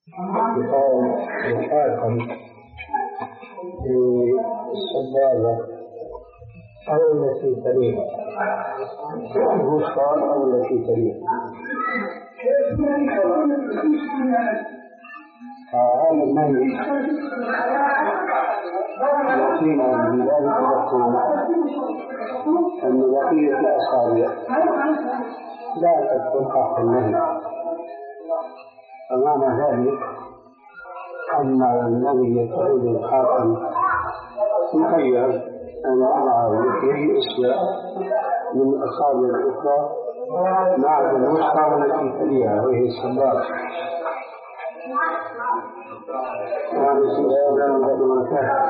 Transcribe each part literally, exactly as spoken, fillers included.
يقال الحاكم في السجادة أو التي تليها الوسطى أو التي تليها. هذا النهي يأتينا بذلك يقول أن بقية الأصابع لا تدخل تحت النهي. فمعنى ذلك أن الذي يتخذ الحاكم مخير أن يضع يده أشياء من الأصابع الأخرى مع الوسطى والتي تليها وهي السبابة. هذا سؤال بدون فهم.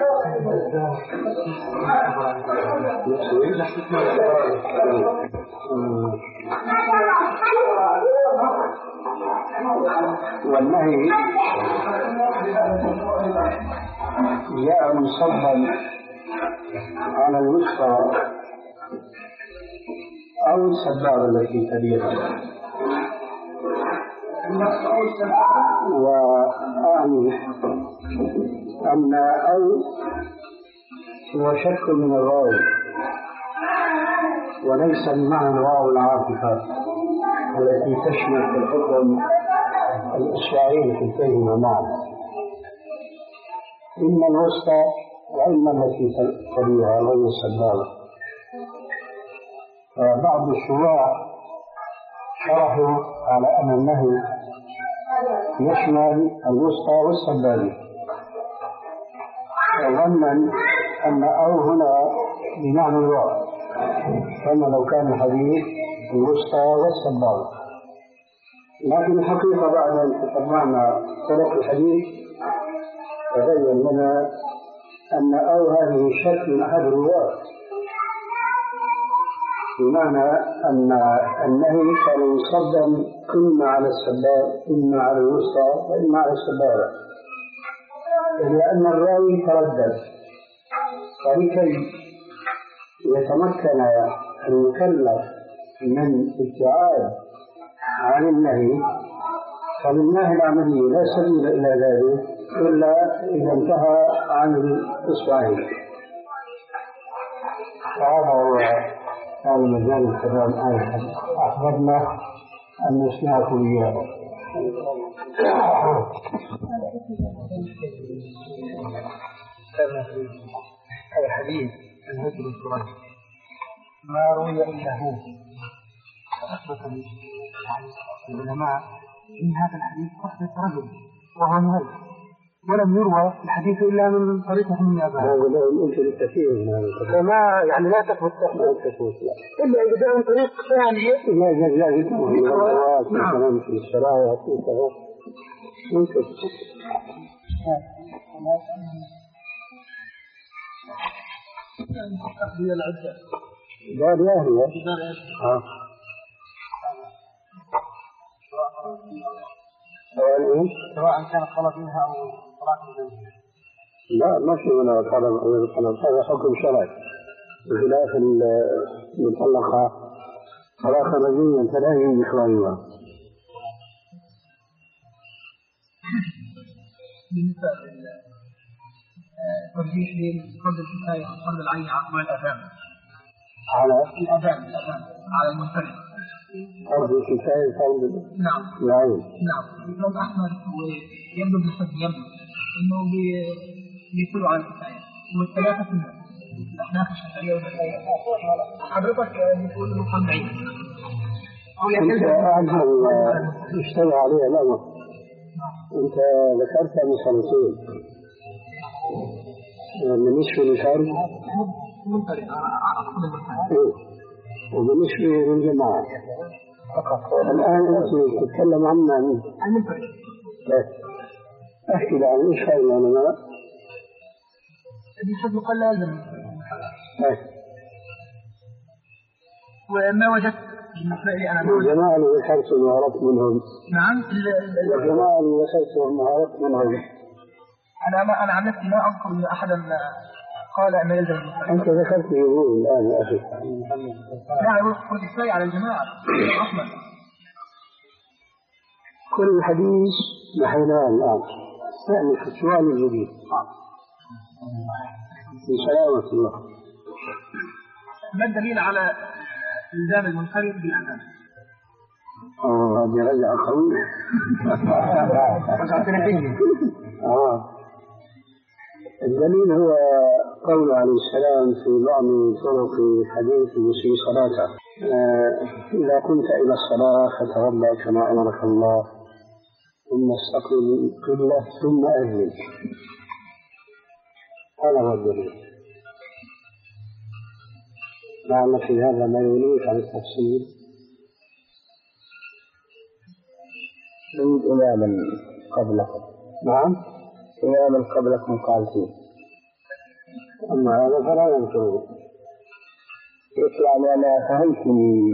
والنهي جاء مصبا على الوسطى أو السبابة التي تليها، وأعني أن أو هو شك من الواو وليس بمعنى الواو العاطفة التي تشمل في الحكم الإصبعين في الكلمة معا، إما الوسطى وإما التي تليها وهي السبابة. بعض الشراح شرحوا على أن النهي يشمل الوسطى والسبابة، وظنا أن أو هنا بمعنى الواو، كما لو كان الحديث الوسطى والسبابة. لكن الحقيقة بعد أن تتبعنا طرق الحديث تبين لنا أن أو هذه شك من أحد الرواة، بمعنى أن النهي كان مصدم إما على السباب إما على الوسطى وإما على السبابة، لأن الراوي تردد، ولكي يتمكن المكلف من ابتعاد عن النهي فللنهي العملي لا سبيل إلى ذلك إلا إذا انتهى عن الإصبعين. فهذا هو هذا مجال الكلام آية أحببنا أن نسمعكم إياه. الحديث الهجر القرآن ما روي إلا هو، فأثبت العلماء إن هذا الحديث صحبة رجل وهو مهجر، ولم يروى الحديث إلا من طريقة من أباه. هذا لا يمكن التفسير من هذا، فما يعني لا تثبت لا تثبت إلا إذا جاء من طريق ثانية. لا لا لا يمكن في الروايات مثلا في الشرائع في كذا ممكن. هي العدة. لا لا هي. ها. سواء كانت طلب منها أو طلاق منها. لا ما في منها طلب أو طلب، هذا حكم شرعي. بخلاف المطلقة طلاقا رجعيا فلا يجوز إخراجها. بالنسبة للترجيح بين فرض الكفاية وفرض العين على الأذان. على الأذان الأذان على المنفرد. فرض الكفاية فرض نعم العين. نعم. الإمام أحمد ويبدو بالحد يبدو إنه بيقولوا على الكفاية والثلاثة سنة. الأحناف الشافعية والمالكية. حضرتك بتقول إنه فرض عين. أنت أعلم اشتغل عليها الأمر. أنت ذكرت مسألتين بالنسبة للفرد منفرد أقصد المنفرد وبالنسبة للجماعة الآن أنت تتكلم عنا المنفرد. أحكي لعن إيش هاي العلماء بحد قال لا يلزم وما وجدت بالنسبة لي أنا الجماعة اللي ذكرت وعرفت منهم. نعم الجماعة اللي ذكرت وعرفت منهم أنا ما أنا عن نفسي ما أذكر أن أحدا قال أن يلزم. أنت ذكرت يقول الآن يا أخي. لا يقول كل شيء على الجماعة أحمد كل الحديث نحيناه الآن نستأنف السؤال الجديد بسلامة الله. ما الدليل على إلزام المنفرد بالأمام؟ أوه هذه رجعة قوية. آه الدليل هو قول عليه السلام في بعض طرق حديث المسيء صلاته آه إذا كنت إلى الصلاة فتوضأ كما أمرك الله ثم استقبل القبلة ثم أذن. هذا هو الدليل. لعل في هذا ما يغنيك عن التفصيل. من إماما قبلكم. نعم إماما قبلكم قال فيه. أما هذا فلا ينكره. يعني أنا فهمت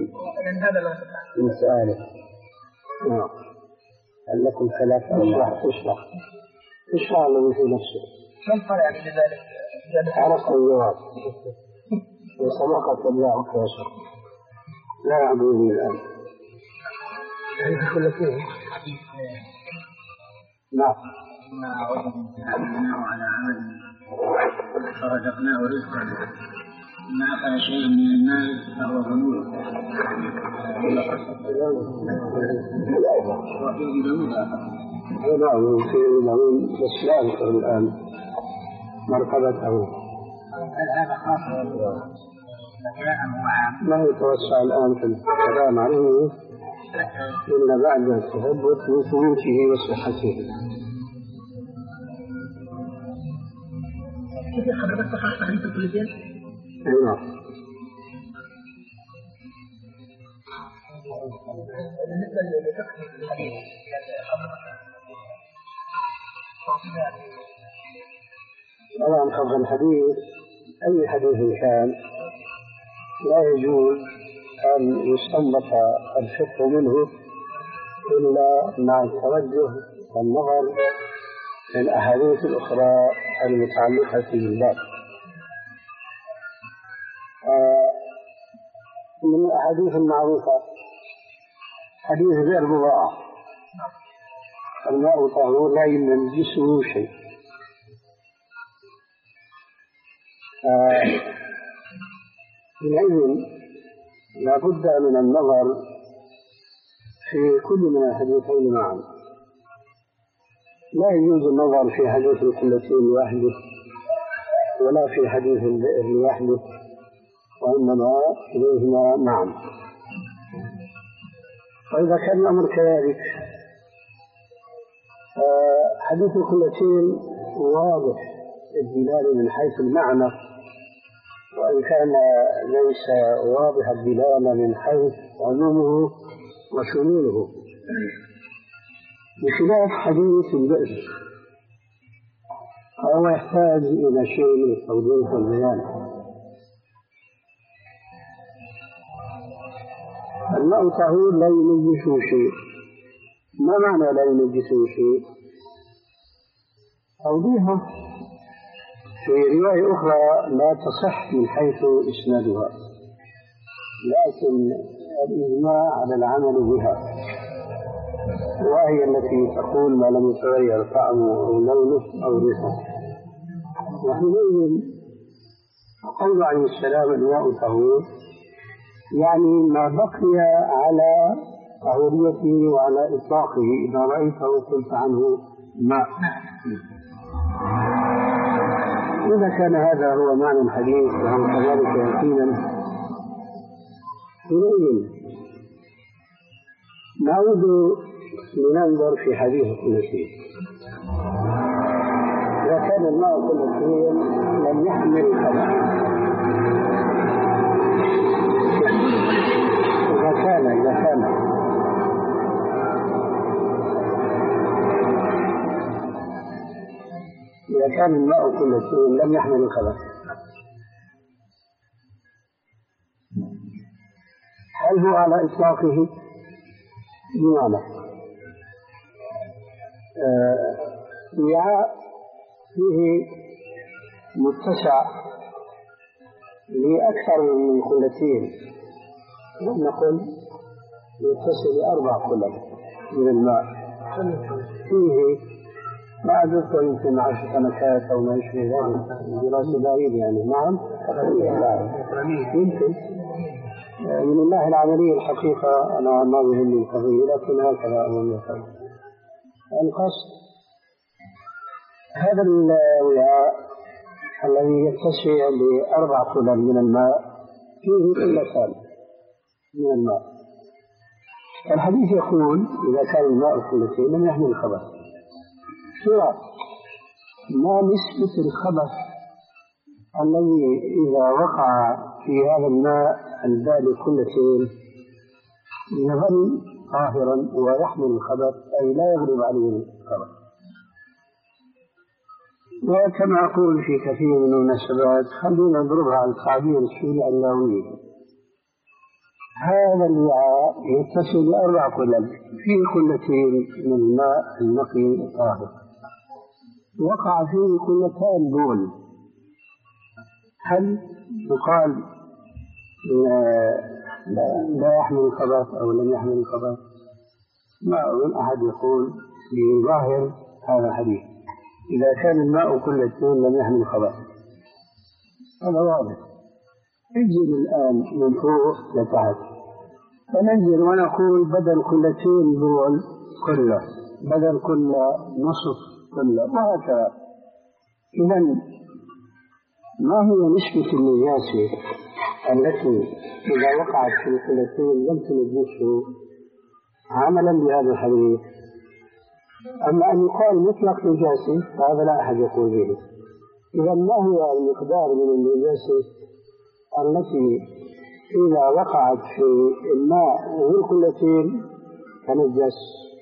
من سؤالك. نعم. هل لكم ثلاث اشرح اشرح اشرح الذي في نفسه. ما الفرق يعني لذلك؟ عرفت الجواب وسبقت تبعك يا شيخ. لا يعبدني الآن. كل شيء. نعم. ما وجدناه على عمل فرزقناه رزقا ما أخذ شيء من المال فهو غنور. وفيه دليل آخر. نعم فيه دليل بس لا أذكر الآن مرتبته. هذا خاص لا يتوسع الآن في الكلام عليه إلا بعد التثبت من ثبوته وصحته. كيف حضرتك تخصص تحريف الكليتين؟ نعم. بالنسبة لفقه الحديث طبعا فقه الحديث أي حديث كان لا يجوز أن يستنبط الفقه منه إلا مع التوجه والنظر في الأحاديث الأخرى المتعلقة بالباب. من الأحاديث المعروفة حديث غير مضاعف الماء طهور لا ينجسه شيء. حينئذ لا بد من النظر في كل من الحديثين معا. لا يجوز النظر في حديث الكلتين لوحده ولا في حديث البئر لوحده وإنما إليهما معا. وإذا كان الأمر كذلك حديث الكلتين واضح الدلالة من حيث المعنى وإن كان ليس واضح الدلالة من حيث عمومه وشموله بخلاف حديث البئر فهو يحتاج إلى شيء من التوضيح والبيان. الماء طهور لا ينجسه شيء. ما معنى لا ينجسه شيء؟ توضيحه في رواية أخرى لا تصح من حيث إسنادها لكن الإجماع على العمل بها وهي التي تقول ما لم يتغير طعمه أو لونه أو ريحه. وحينئذ قول عليه السلام الماء طهور يعني ما بقي على طهوريته وعلى إطلاقه إذا رأيته قلت عنه ماء. إذا كان هذا هو معنى الحديث وهو كذلك يقينا حينئذ نعود لننظر في حديث الكلتين. إذا كان الماء كلتين لم يحمل خبث. إذا كان إذا كان إذا كان الماء كلتين لم يحمل الخبث هل هو على إطلاقه؟ بمعنى وعاء فيه متسع لأكثر من كلتين نقول يتصل بأربع كلت من الماء فيه ما أذكر يمكن عشر سنوات أو ما يشبه ذلك دراسة بعيدة يعني. نعم يمكن من الله العملية الحقيقة أنا ما يهمني القضية، لكن هكذا أمام يفعل القصد. هذا الوعاء الذي يتسع لأربع قلل من الماء فيه قلتان من الماء. الحديث يقول إذا كان الماء قلتين لم يحمل الخبث. سؤال: ما نسبة الخبث الذي إذا وقع في هذا الماء البالغ قلتين يظل طاهرا ويحمل الخبث أي لا يغلب عليه الخبث؟ وكما أقول في كثير من المناسبات خلينا نضربها على التعبير السوري اللاوي. هذا الوعاء يتصل بأربع قلل فيه قلتين من الماء النقي الطاهر، وقع فيه قلتان بول، هل يقال لا, لا, لا يحمل الخبث أو لم يحمل الخبث؟ ما أظن أحد يقول بظاهر هذا الحديث إذا كان الماء قلتين لم يحمل الخبث، هذا واضح. ننزل الآن من فوق لتحت، فننزل ونقول بدل قلتين بول قلة، بدل قلة نصف قلة، وهكذا. إذن ما هي نسبة النجاسة التي إذا وقعت في القلتين لم تنجسه عملا بهذا الحديث؟ أما أن يقال مطلق نجاسة فهذا لا أحد يقول به. إذا ما هو المقدار من النجاسة التي إذا وقعت في الماء والقلتين تنجس؟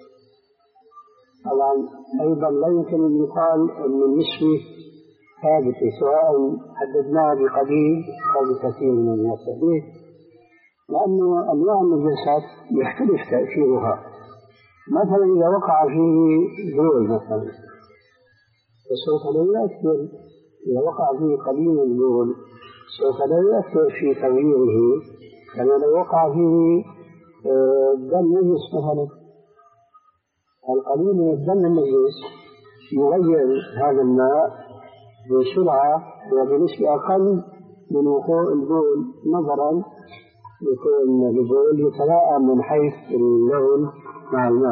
طبعا أيضا لا يمكن أن يقال أن النسبة ثابتة سواء حددناها بقليل أو بكثير من النجاسة. ليه؟ لأن أنواع النجاسات يختلف تأثيرها. مثلا إذا وقع فيه بول مثلا فسوف لا يؤثر، إذا وقع فيه قليل البول سوف لا يؤثر في تغييره كما لو وقع فيه دم نجس مثلا. القليل من الدم النجس يغير هذا الماء بسرعة وبنسبة أقل من وقوع البول، نظرا يكون البول يتلائم من حيث اللون مع الماء.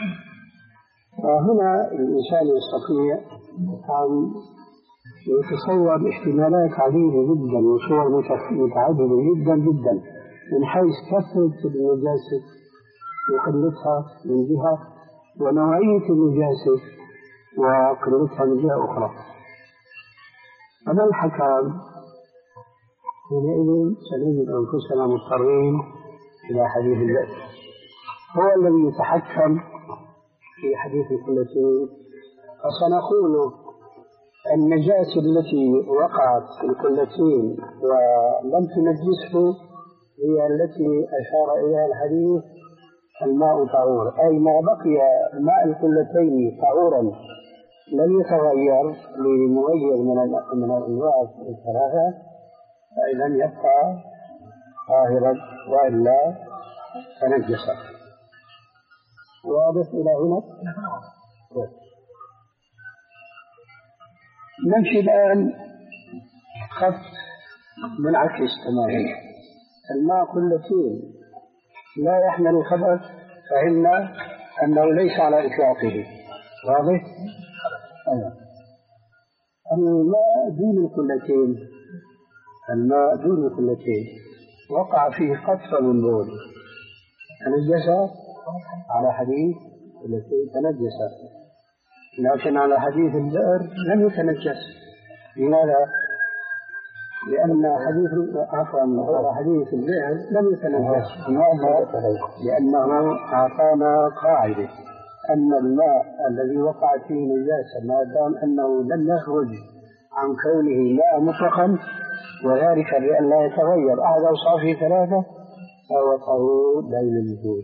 فهنا الإنسان يستطيع أن يتصور احتمالات عديدة جدا وصور متعددة جدا جدا من حيث كثرة النجاسة وقلتها من جهة، ونوعية النجاسة وقلتها من جهة أخرى. أما الحكام حينئذ سنجد أنفسنا مضطرين إلى حديث البئر، هو الذي يتحكم في حديث القلتين. فسنقول النجاسة التي وقعت في القلتين ولم تنجسه هي التي أشار إليها الحديث الماء طهور، أي ما بقي ماء القلتين طهورا لم يتغير لمغير من الأنواع الثلاثة فإذا يبقى طاهرا وإلا تنجس. واضح إلى هنا؟ نمشي الآن خط منعكس تماما. الماء قلتين لا يحمل الخبث فهمنا أنه ليس على إطلاقه. واضح؟ أيوة. الماء دون القلتين، الماء دون القلتين وقع فيه قطرة من بول تنجس على حديث القلتين تنجس، لكن على حديث البئر لم يتنجس. لماذا؟ لأن حديث عفوا على حديث البئر لم يتنجس. لماذا؟ لأنه أعطانا قاعدة أن الماء الذي وقعت فيه نجاسة ما دام أنه لم يخرج عن كونه ماء مطلقا، وذلك بأن لا يتغير أحد أوصافه ثلاثة، فهو طهور بين الوجوه.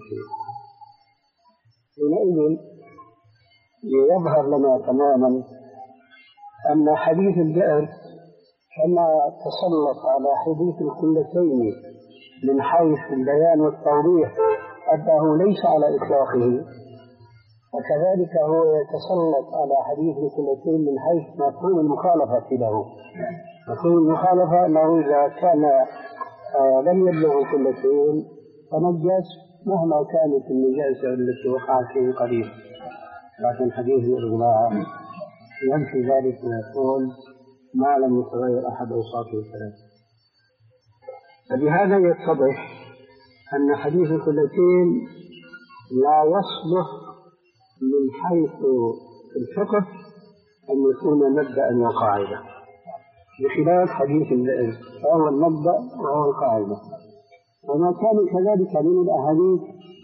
حينئذ يظهر لنا تماما أن حديث البئر كما تسلط على حديث القلتين من حيث البيان والتوضيح أنه ليس على إطلاقه، وكذلك هو يتسلط على حديث القلتين من حيث مفهوم المخالفة له. مفهوم المخالفة أنه إذا كان آه لم يبلغ القلتين فنجس مهما كانت النجاسة التي وقعت فيه قريب، لكن حديث الإغلاق ينفي ذلك ويقول ما لم يتغير أحد أوصافه الثلاثة. فبهذا يتضح أن حديث القلتين لا يصلح من حيث الفقه أن يكون مبدأ وقاعدة، بخلاف حديث الذئب فهو المبدأ وهو القاعدة. وما كان كذلك من الأحاديث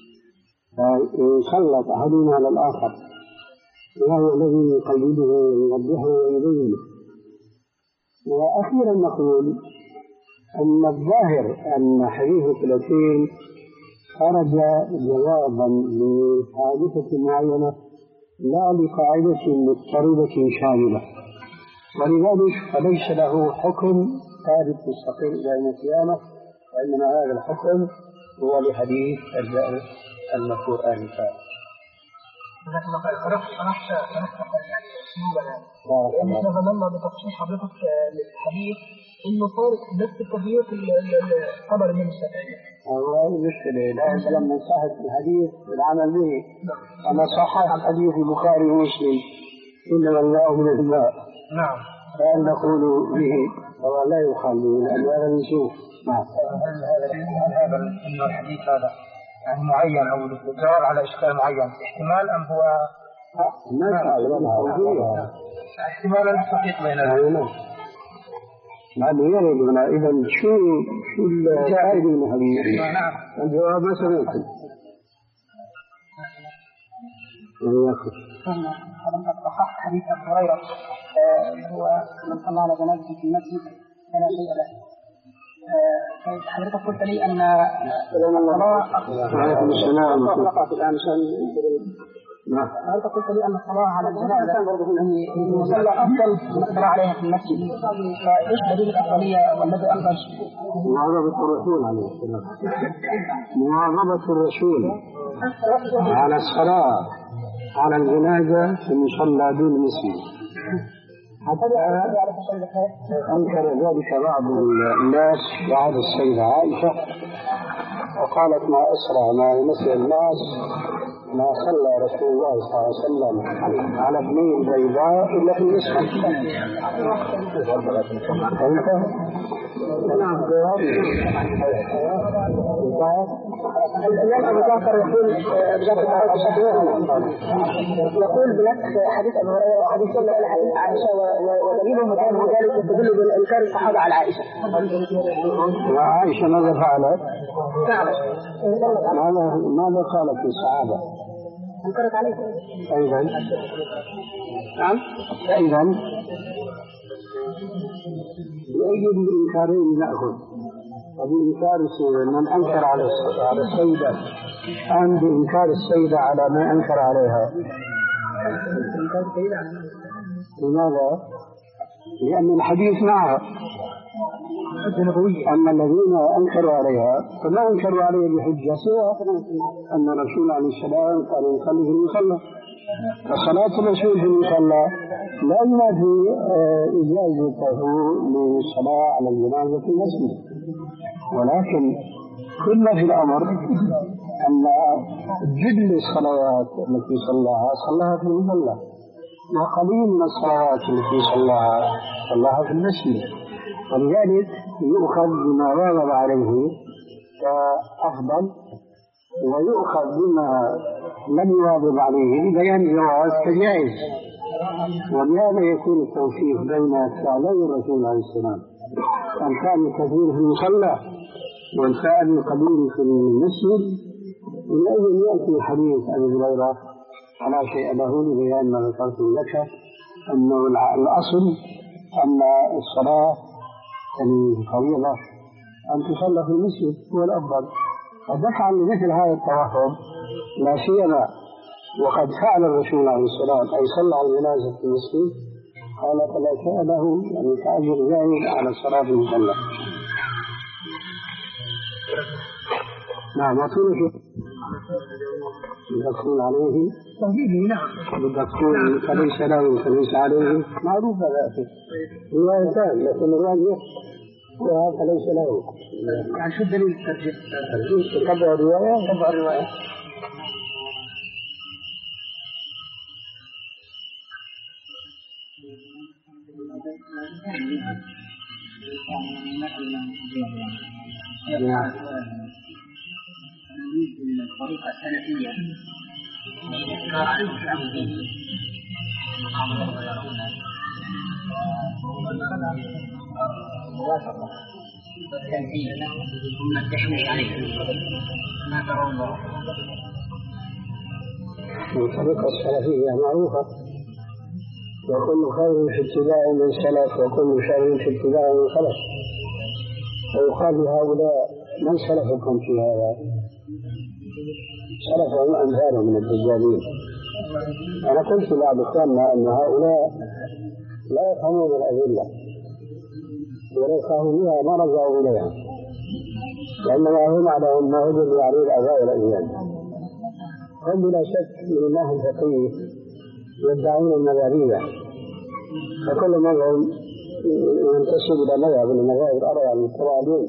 يسلط أحدنا على الآخر وهو الذي يقيده ويوضحه ويبينه. وأخيرا نقول أن الظاهر أن حديث الثلاثين خرج جوابا لحادثة معينة لا لقاعدة مضطردة شاملة، ولذلك فليس له حكم ثابت مستقل إلى يوم القيامة، وإنما هذا الحكم هو لحديث الذئب المذكور آنفا. جزاك الله خير. عرفت عرفت عرفت يعني اسلوبنا، لأن احنا ظننا بتفصيل حضرتك للحديث إنه صار نفس التغيير في الخبر من الشافعية. والله مشكلة لا لما صحت الحديث العمل به، أما صحح الحديث البخاري ومسلم إنما الماء من الماء. نعم. فأن نقول به هو لا يخلي لأن هذا نشوف. نعم. هل هذا هل هذا إنه الحديث هذا يعني معين أو الجواب على إشكال معين احتمال أم هو ما تعلم احتمال الحقيقة بيننا؟ نعم يرد هنا. إذا شو شو الفائدة من هذه؟ نعم. الجواب ما سمعت. وياكل. حضرتك صححت حديث أبي هريرة هو من صلى على جنازة في المسجد فلا شيء له. حضرتك قلت لي أن الصلاة حضرتك قلت لي أن الصلاة على الجنازة المصلى أفضل من الصلاة عليها في المسجد، فإيش دليل الأفضلية والذي أفضل؟ مواظبة الرسول عليه السلام، مواظبة الرسول على الصلاة على الجنازة في المصلى دون المسجد، حتى أنكر ذلك بعض الناس بعد السيدة عائشة وقالت ما أسرع ما يمثل الناس ما صلى رسول الله صلى الله عليه وسلم على ابني البيضاء إلا في المسجد. نعم. الإمام أبو جعفر يقول يقول بنفس حديث أبو هريرة وحديث عائشة ودليل مكان ذلك يستدل بالإنكار الصحابة على عائشة. وعائشة ماذا فعلت؟ ماذا ماذا قالت للصحابة؟ أنكرت عليكم. أيضا. نعم. أيضا. بأي الإنكارين نأخذ؟ وبإنكار السيدة من أنكر على على السيدة أم بإنكار السيدة على ما أنكر عليها؟ لماذا؟ لأن الحديث معها أما الذين أنكروا عليها فما أنكروا عليها بحجة سوى أن الرسول عليه السلام قال يصلي في المصلى، فصلاة الرسول في المصلى لا ينافي إجازته للصلاة على الجنازة في المسجد، ولكن كل في الأمر أن جل الصلوات التي صلاها صلاها في المصلى، وقليل من الصلوات التي صلاها صلاها في المسجد، ولذلك يؤخذ بما واظب عليه كأفضل ويؤخذ بما لم يواظب عليه ببيان جواز كجائز. ولهذا يكون التوفيق بين فعلي الرسول عليه السلام أن كان كثير في المصلى والفعل قليل في المسجد، من أجل يأتي حديث أبي هريرة على شيء له لبيان ما ذكرت لك أنه الأصل أن الصلاة الفريضة أن تصلى في المسجد هو الأفضل. ودفعا لمثل هذا التوهم لا سيما وقد فعل الرسول عليه السلام أي صلى على الجنازة في المسجد قال فلا شيء له يعني كأجر زائد على الصلاة في المصلى. نعم. يدخلون عليه توحيده نعم يدخلون فليس له فليس عليه معروف هذا أخي رواية ثانية لكن الرواية وهذا ليس له يعني شو الدليل الترجيح؟ ترجيح تتبع الرواية تبع الرواية نعم الطريقة السلفية الإنكار على المتعبدين والتنزيل ثم التشويش عليه ما ترون الطريقة السلفية معروفة وكل خير في اتباع من سلف وكل شر في اتباع من خلف ويقال لهؤلاء من سلفكم في هذا؟ سلفهم أمثال من الدجالين. أنا قلت لبعض إخواننا أن هؤلاء لا يفهمون الأدلة ولا يفهمون بها ما رجعوا إليها وإنما هم على النهج بتعريض الآباء والأجيال. هم بلا شك من الناحية الفقهية يدعون المذهبية فكل مذهب ينتسب إلى مذهب من المذاهب الأربعة المتبعين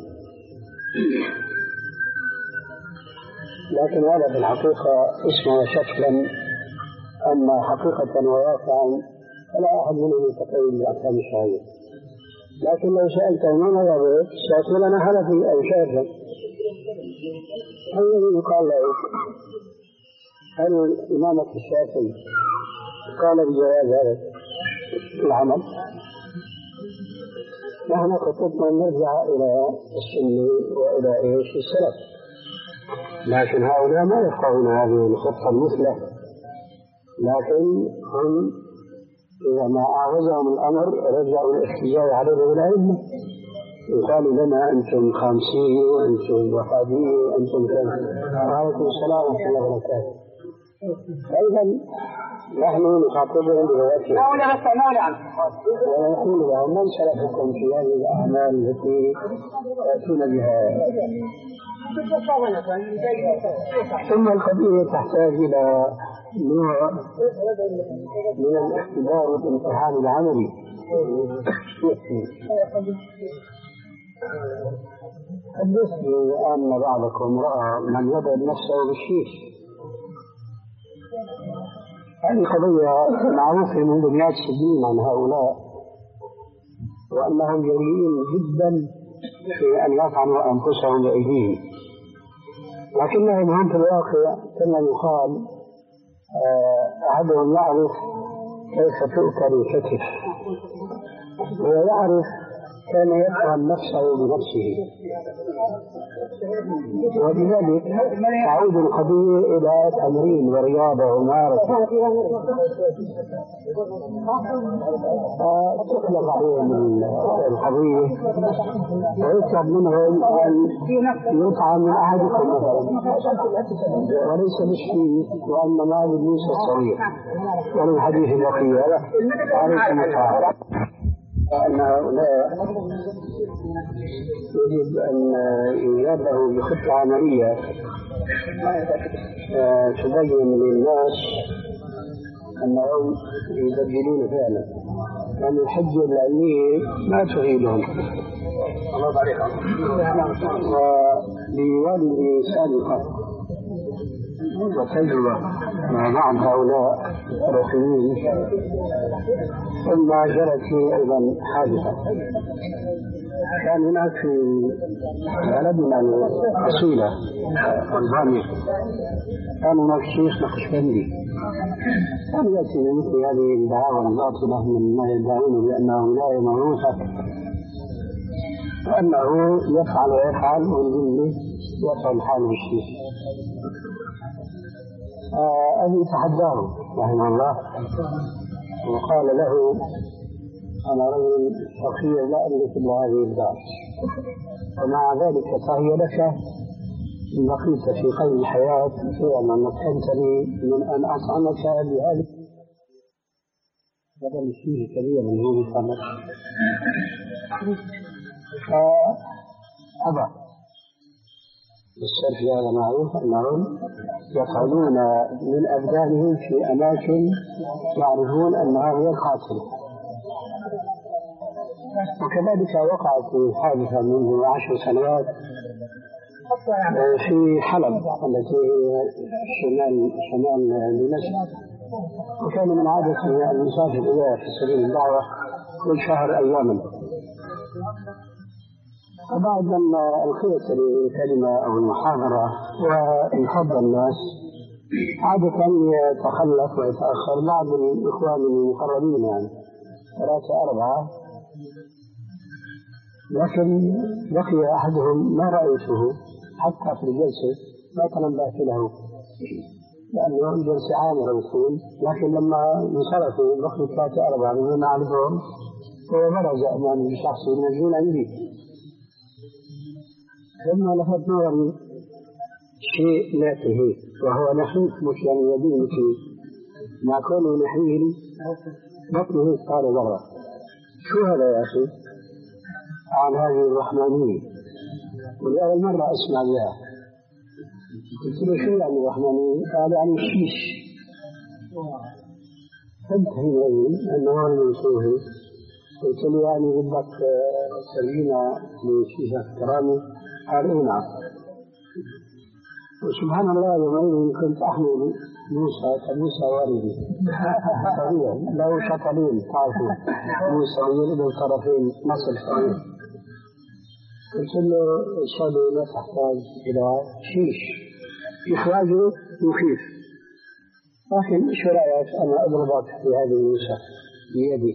لكن هذا في الحقيقة اسمه وشكلا أما حقيقة وواقعا فلا أحد منهم يتقيد بأحكام الشرعية. لكن لو سألته ما مذهبه سيقول أنا حنفي أو شافعي هل يقال له هل الإمامة الشافعي قال بجواز هذا العمل؟ نحن خطتنا نرجع إلى السنة وإلى إيش السلف لكن هؤلاء ما يفقهون هذه الخطة المثلى لكن هم إذا ما أعوزهم الأمر رجعوا الاحتجاج عليه بالعلم يقال لنا أنتم خامسين وأنتم وحادين وأنتم كذا. وعليكم السلام ورحمة الله وبركاته. أيضا نحن نخاطبهم بذاتهم ونقول لهم من سلفكم في هذه الأعمال التي يأتون بها. ثم القضية تحتاج إلى نوع من الاختبار والامتحان العملي. حدثني أن بعضكم رأى من يضرب نفسه بالشيش. هذه قضية معروفة منذ مئات السنين عن هؤلاء وأنهم جريئين جدا في أن يطعنوا أنفسهم بأيديهم لكنهم هم في الواقع كما يقال أحدهم يعرف كيف تؤكل الكتف ويعرف كان يطعن نفسه بنفسه ولذلك تعود القضية إلى تمرين ورياضة وممارسة فتخلق عليهم القضية ويطلب منهم أن يطعن من أحدكم مثلا وليس بالشيء وإنما بالموسى الصغير وللحديث البقية عليكم السلام أن هؤلاء يجب أن يجابه بخطة عملية تبين للناس أنهم يبدلون فعلا لأن الحجة العلمية ما تفيدهم. ولوالدي سابقا وتجربة مع بعض هؤلاء الرسميين ثم جرت فيه أيضا حادثة. كان هناك في بلدنا الأصيلة ألبانيا كان هناك شيخ نقشبندي كان يأتي مثل هذه الدعاوى الباطلة من ما يدعون بأنه ولاية موروثة وأنه يفعل ويفعل والجن يفعل حاله الشيخ. أبي تحداه رحمه الله وقال له أنا رجل فقير لا أملك إلا هذه الدار ومع ذلك فهي لك إن بقيت في قيد الحياة فعلا مكنتني من أن أطعمك بهذه بدل فيه كبير من هو الخمر فأبى السلف هذا معروف أنهم يفعلون من أبدانهم في أماكن يعرفون أنها هي القاتلة. وكذلك وقعت حادثة منذ عشر سنوات في حلب التي هي شمال شمال دمشق، وكان من عادة المسافر إليها في سبيل الدعوة كل شهر أياما. وبعد أن ألقيت الكلمة أو المحاضرة وانفض الناس عادة يتخلف ويتأخر بعض الإخوان المقربين يعني ثلاثة أربعة، لكن بقي أحدهم ما رأيته حتى في الجلسة ما تنبأت له لأنه الجلسة عامرة وطول، لكن لما انصرفوا بقي ثلاثة أربعة من دون أعرفهم وبرز أمامي شخص ينزلون عندي. لما لفت نظري شيء ناتهي وهو نحيف مش يعني يدين فيه مع كونه نحيل بطنه قال برا. شو هذا يا أخي؟ عن هذه الرحمانية، ولأول مرة أسمع بها. قلت له شو يعني الرحمانية؟ قال يعني الشيش. فانتهي إليه أنه هو المنصوصي. قلت له يعني بدك تسلينا لشيشة كرامي؟ قال إيه نعم. وسبحان الله يومئذ كنت أحمل موسى كموسى واردي طبيعي له شطلين تعرفوا موسى يريد الطرفين نصل صغير. قلت له الشهادة لا تحتاج إلى شيش إخراجه مخيف، لكن شو رأيك أنا أضربك في هذه الموسى بيدي؟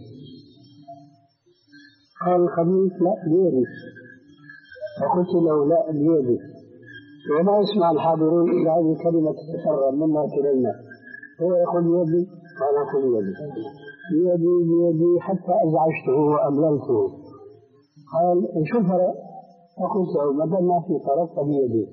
قال الخبيث لا بيدي. فقلت له لا بيدي، وما يسمع الحاضرون إلا هذه الكلمة تتكرر منا كلنا، هو يقول بيدي وأنا أقول بيدي بيدي بيدي حتى أزعجته وأمللته. قال شو الفرق؟ فقلت له ما دام ما في فرق فبيدي.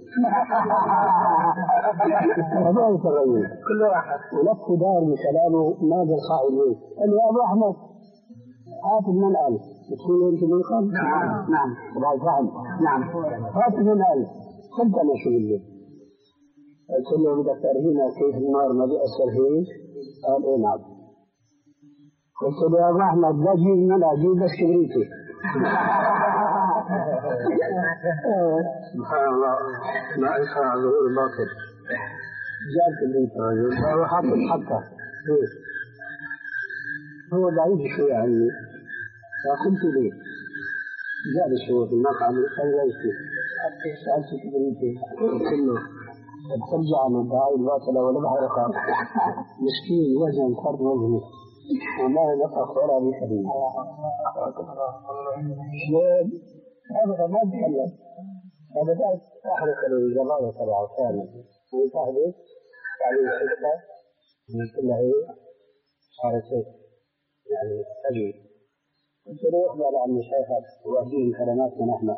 وما يتغير كل واحد ولف دار بكلامه ما بالخاء البيت. قال يا أبو أحمد هات المنقل تقول أنت منقل؟ نعم نعم بعد فهم نعم هات المنقل كنت أنا شو اللي قلت له بدك ترهينا كيف النار ما بيأثر فيك؟ قال إيه نعم. قلت له يا أبو أحمد لا جيب منقل جيب بس كبريتي. سبحان الله لا يخاع ظهور الباطل. جاب كبريت الرجل هو حاطط حتى هو بعيد شوي عني فقلت ليه جاب شوي في المقعد قال ليش سألت كبريتي قلت له ترجع من الدعاء الباطلة ولا بحرقة مسكين وزن فرد وزنه وما نفق ولا بحديث. هذا ما تكلم هذا بعد أحرق الجماعة تبعه ثاني ويتحدث يعني الحكمة من كلها هي صارت يعني تجري. قلت له اخبر عن مشايخك وأدين كلماتنا نحن.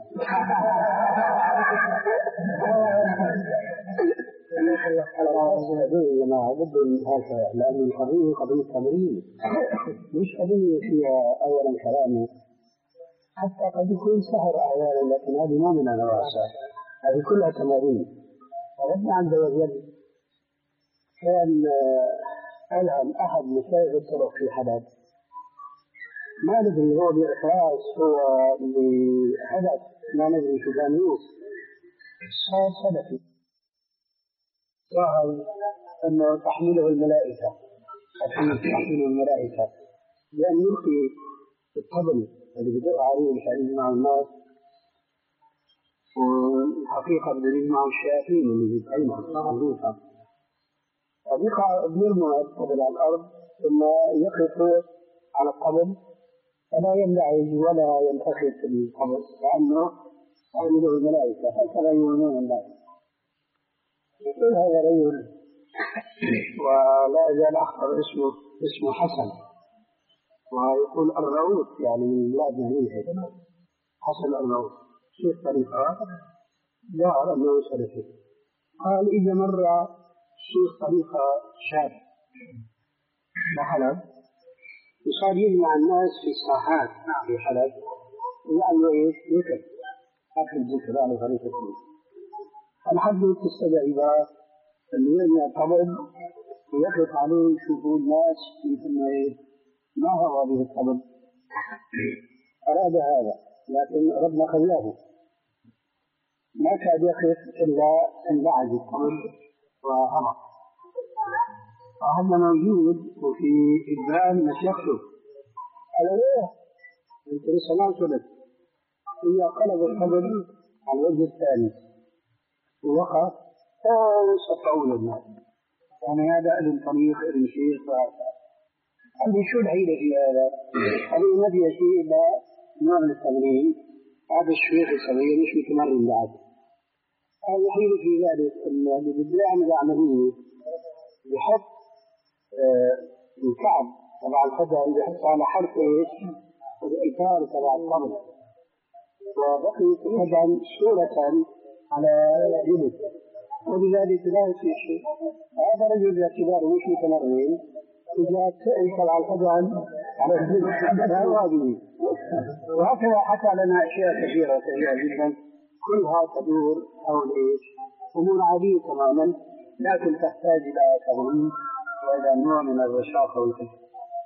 يا جماعة بدهم هذا لأن القضية قضية تمرين مش قضية فيها أولا كلامي، حتى قد يكون سحر أحيانا لكن هذه ما من الواسع، هذه كلها تمارين. ربنا عز وجل كان ألهم أحد مشايخ الطرق في حدث ما ندري هو بإخلاص هو لحدث ما ندري شو كان يوصف صار سلفي ظهر أنه تحمله الملائكة تحمله الملائكة لأن يلقي الطبل اللي بدأ عليه مشان يجمع الناس، والحقيقة بدأ يجمع الشياطين اللي بيتعينها معروفة طريقة بيرموا الطبل على الأرض ثم يقف على الطبل فلا يملعج ولا ينتخب في الطبل لأنه تعمله الملائكة هكذا يؤمنون الناس. يقول هذا رجل ولا يزال أخطر اسمه اسمه حسن ويقول الرؤوس يعني من بلادنا هي حسن الرؤوس شيخ طريقة ظهر أنه سلفي. قال إذا مر شيخ طريقة شاب بحلب وصار يجمع الناس في الساحات في حلب ويعملوا إيش؟ ذكر أكل ذكر على طريقة الحد تستدعي اللي يعتبر ويقف عليه يشوفوا الناس في ما هو به الطبل أراد هذا لكن ربنا خلاه ما كاد يقف إلا أن بعد الطبل وهرب فهذا موجود وفي إبان مشيخته هذا هو أنت لسه ما صدق هي قلب الطبل على الوجه الثاني ووقف وصفعوا للناس يعني هذا ابن طريق ابن شيخ هذه شو الحيلة في هذا؟ هذه ما فيها شيء إلا نوع من التمرين هذا الشيخ الصغير مش متمرن بعد هذا الحيلة في ذلك اللي بده يعمل عملية يحط آه الكعب تبع القدم يحط على حرف ايش؟ الإطار تبع القبر وبقيت القدم صورة على جلد وبذلك لا يصير شيء هذا رجل باعتباره مش متمرن إذا تأثر على القدم على الجلد لا واجب وهكذا حكى لنا أشياء كثيرة كثيرة جدا كلها تدور حول إيش؟ أمور عادية تماما لكن تحتاج إلى تمرين وإلى نوع من الرشاقة والخفة.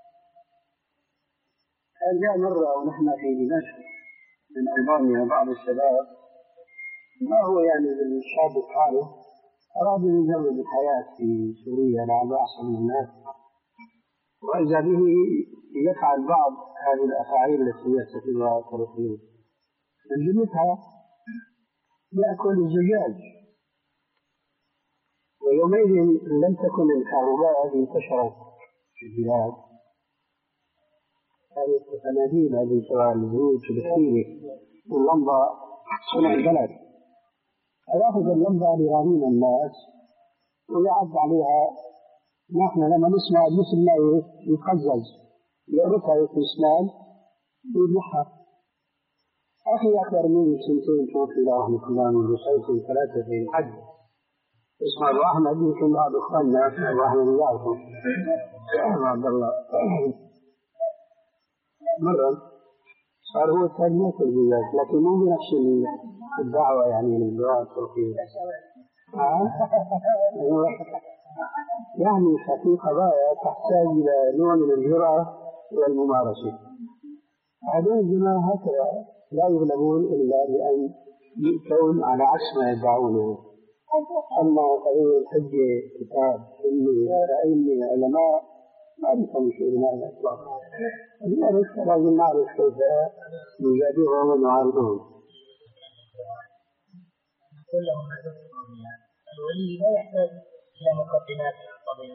جاء مرة ونحن في دمشق من ألبانيا بعض الشباب ما هو يعني بالشاب الحالي أراد أن يجرب الحياة في سوريا لعل أحسن من الناس وإذا به يفعل بعض هذه الأفاعيل التي يستفيدها الطرفيين من جملتها يأكل الزجاج ويومئذ لم تكن الكهرباء انتشرت في البلاد هذه الأنابيب هذه سواء الزيوت الكثيرة واللمبة صنع البلد يأخذ اللمبة لغريم الناس ويعد عليها نحن لما نسمع مثل ما يقزز يقرفها في الإسلام ويبلعها أخي أكبر مني سنتين توفي الله رحمة الله من سنتين ثلاثة في الحج اسمه أبو أحمد يمكن بعض إخواننا أبو أحمد يعرفه عبد الله مرة صار هو الثاني يأكل الزجاج لكن مو بنفس الدعوة يعني من الدعاء التركية يعني في قضايا تحتاج إلى نوع من الجرأة والممارسة هذول الجماعة هكذا لا يغلبون إلا بأن يؤتون على عكس ما يدعونه أما قضية الحجة كتاب علمي علمي علماء ما بيفهم شيء من هذا إطلاقا لذلك لازم نعرف كيف نجادلهم ونعارضهم. كلهم الولي لا يحتاج إلى مقدمات القضية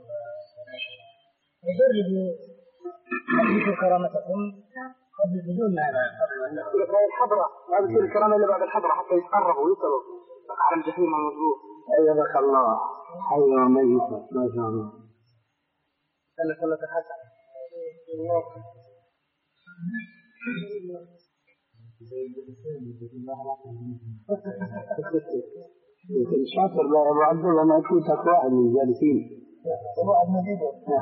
يجربوا يحدثوا كرامتكم قبل بدون هذا هذه الحضرة هذه تصير الكرامة اللي بعد الحضرة حتى يتقربوا ويصلوا على الجحيم الموضوع أيدك الله حي وميت ما شاء الله خلت خلت الحسن الشاطر لا أبو عبد الله ما يفوتك واحد من الجالسين أبو عبد المجيد